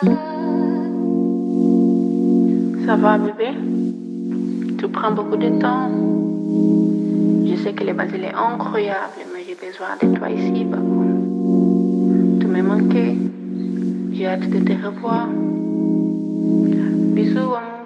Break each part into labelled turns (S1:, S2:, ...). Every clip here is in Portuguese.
S1: Ça va, bébé? Tu prends beaucoup de temps. Je sais que le bas il est incroyable, mais j'ai besoin de toi ici, Babou. Tu m'as manqué. J'ai hâte de te revoir. Bisous, amour.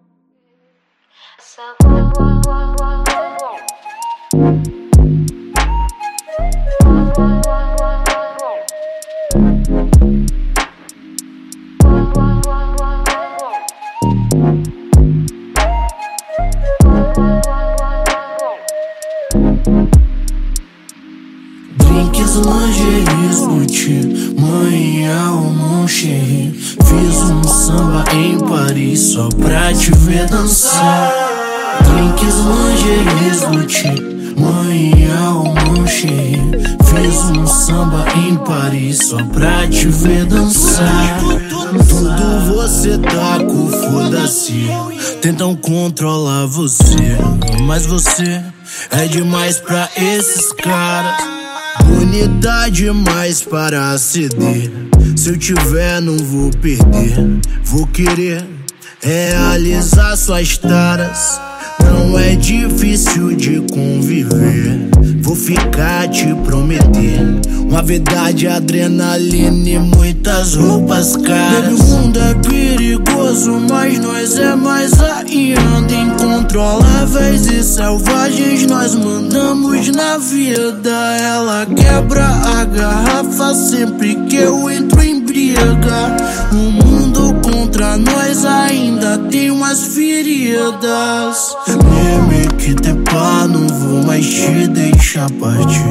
S2: Drinks, lingeries, boutique, manhã, mon chéri. Fiz samba em Paris só pra te ver dançar. Drinks, lingeries, boutique, manhã, mon chéri. Fiz samba em Paris só pra te ver dançar. Tudo você tá com foda-se. Tentam controlar você, mas você é demais pra esses caras. Bonita demais para ceder. Se eu tiver não vou perder. Vou querer realizar suas taras. Não é difícil de conviver. Vou ficar te prometer uma verdade, adrenalina e muitas roupas caras. O mundo é perigoso, mas nós é mais ainda. Incontroláveis e selvagens nós mandamos na vida. Ela quebra a garrafa sempre que eu entro em briga. O mundo contra nós ainda tem umas feridas. Me quitte pas, não vou mais te deixar partir.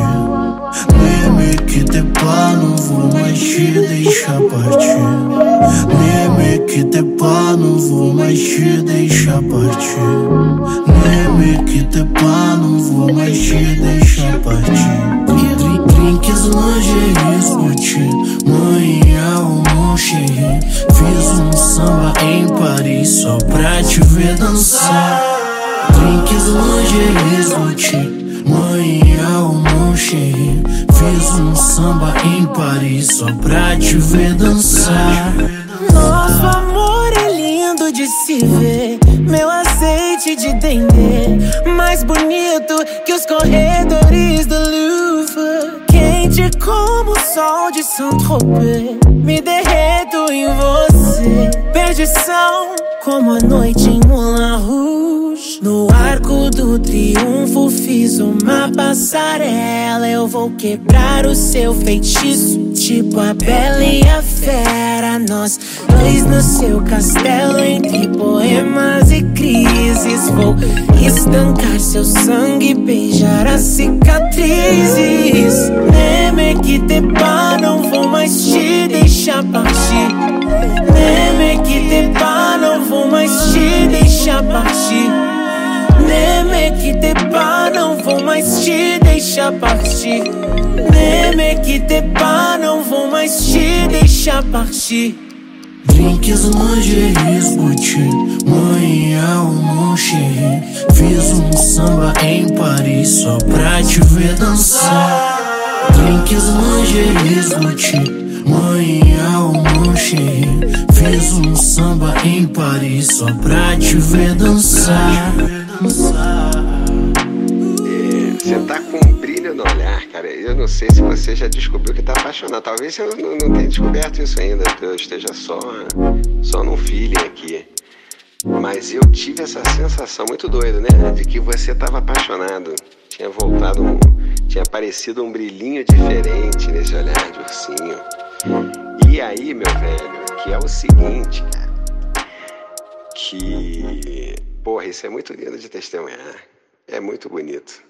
S2: Me quitte pas, não vou mais te deixar partir. Me quitte pas, não vou mais te deixar partir. Me quitte pas, não vou mais te deixar partir. Drinks, lingeries, boutique, manhã, mon chéri. Fiz samba em Paris só pra te ver dançar. Drinks, lingeries, boutique, manhã, mon chéri. Fiz samba em Paris só pra te ver dançar.
S3: Nosso amor é lindo de se ver, meu azeite de dendê, mais bonito que os corredores do Louvre. Quente como o sol de Saint-Tropez, me derreto em você. Perdição como a noite em Moulin Rouge. No Arco do Triunfo fiz uma passarela. Eu vou quebrar o seu feitiço, tipo a Bela e a Fera. Nós dois no seu castelo, entre poemas e crises. Vou estancar seu sangue, beijar as cicatrizes. Ne me quitte pas, não vou mais te deixar partir. Ne me quitte pas, não vou mais te deixar partir. Ne me quitte pas, não vou mais te deixar partir. Ne me quitte pas, não vou mais te deixar partir.
S2: Drinks, lingeries, boutique, manhã, mon chéri. Fiz samba em Paris só pra te ver dançar. Drinks, lingeries, boutique, manhã, mon chéri. Fiz samba em Paris só pra te ver dançar.
S4: Você tá com um brilho no olhar, cara. Eu não sei se você já descobriu que tá apaixonado. Talvez eu não tenha descoberto isso ainda. Eu esteja só num feeling aqui. Mas eu tive essa sensação muito doida, né? De que você tava apaixonado. Tinha aparecido um brilhinho diferente nesse olhar de ursinho. E aí, meu velho, que é o seguinte, cara. Porra, isso é muito lindo de testemunhar. É muito bonito.